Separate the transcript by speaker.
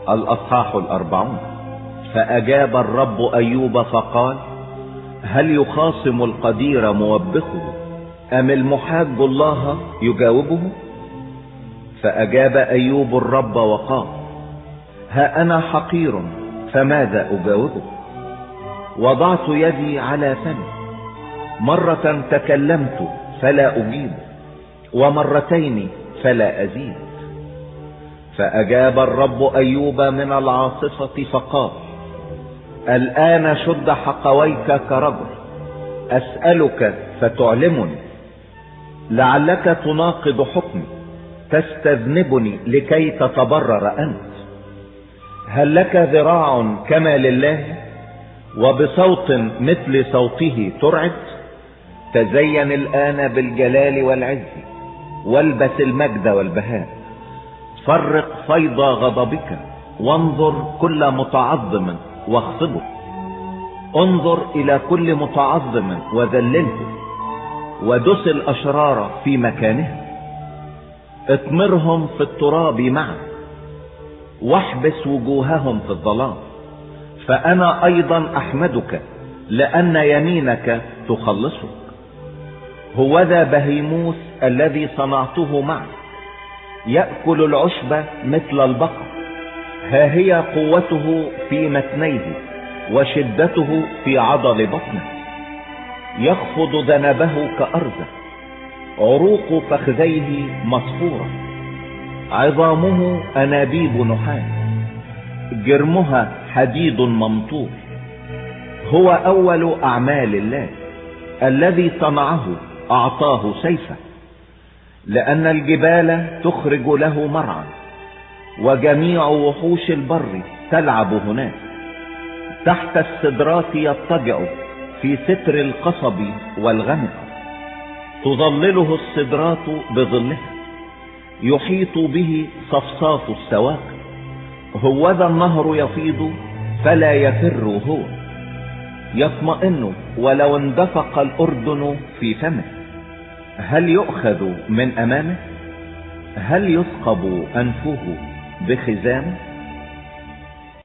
Speaker 1: الأصحاح 40. فأجاب الرب أيوب فقال: هل يخاصم القدير موبخه، أم المحاج الله يجاوبه؟ فأجاب أيوب الرب وقال: ها أنا حقير، فماذا أجاوبه؟ وضعت يدي على فمي، مرة تكلمت فلا أجيب، ومرتين فلا أزيد. فأجاب الرب أيوب من العاصفة فقال: الآن شد حقويك كرجل، أسألك فتعلمني، لعلك تناقض حكمي، تستذنبني لكي تتبرر أنت. هل لك ذراع كما لله، وبصوت مثل صوته ترعد؟ تزين الآن بالجلال والعز، والبس المجد والبهاء. فرق فيض غضبك، وانظر كل متعظم واخصبه. انظر إلى كل متعظم وذلله، ودس الأشرار في مكانهم. اطمرهم في التراب معا، واحبس وجوههم في الظلام. فأنا أيضا أحمدك، لأن يمينك تخلصك. هوذا بهيموس الذي صنعته معك، يأكل العشب مثل البقر. ها هي قوته في متنيه، وشدته في عضل بطنه. يخفض ذنبه كأرز، عروق فخذيه مصفورة. عظامه أنابيب نحاس، جرمها حديد ممطور. هو أول أعمال الله، الذي صنعه أعطاه سيفا. لأن الجبال تخرج له مرعى، وجميع وحوش البر تلعب هناك. تحت السدرات يضطجع في ستر القصب والغمق. تظلله السدرات بظلها، يحيط به صفصاف السواقي. هوذا النهر يفيض فلا يفر هو، يطمئن ولو اندفق الأردن في فمه. هل يؤخذ من أمامه؟ هل يثقب أنفه بخزامه؟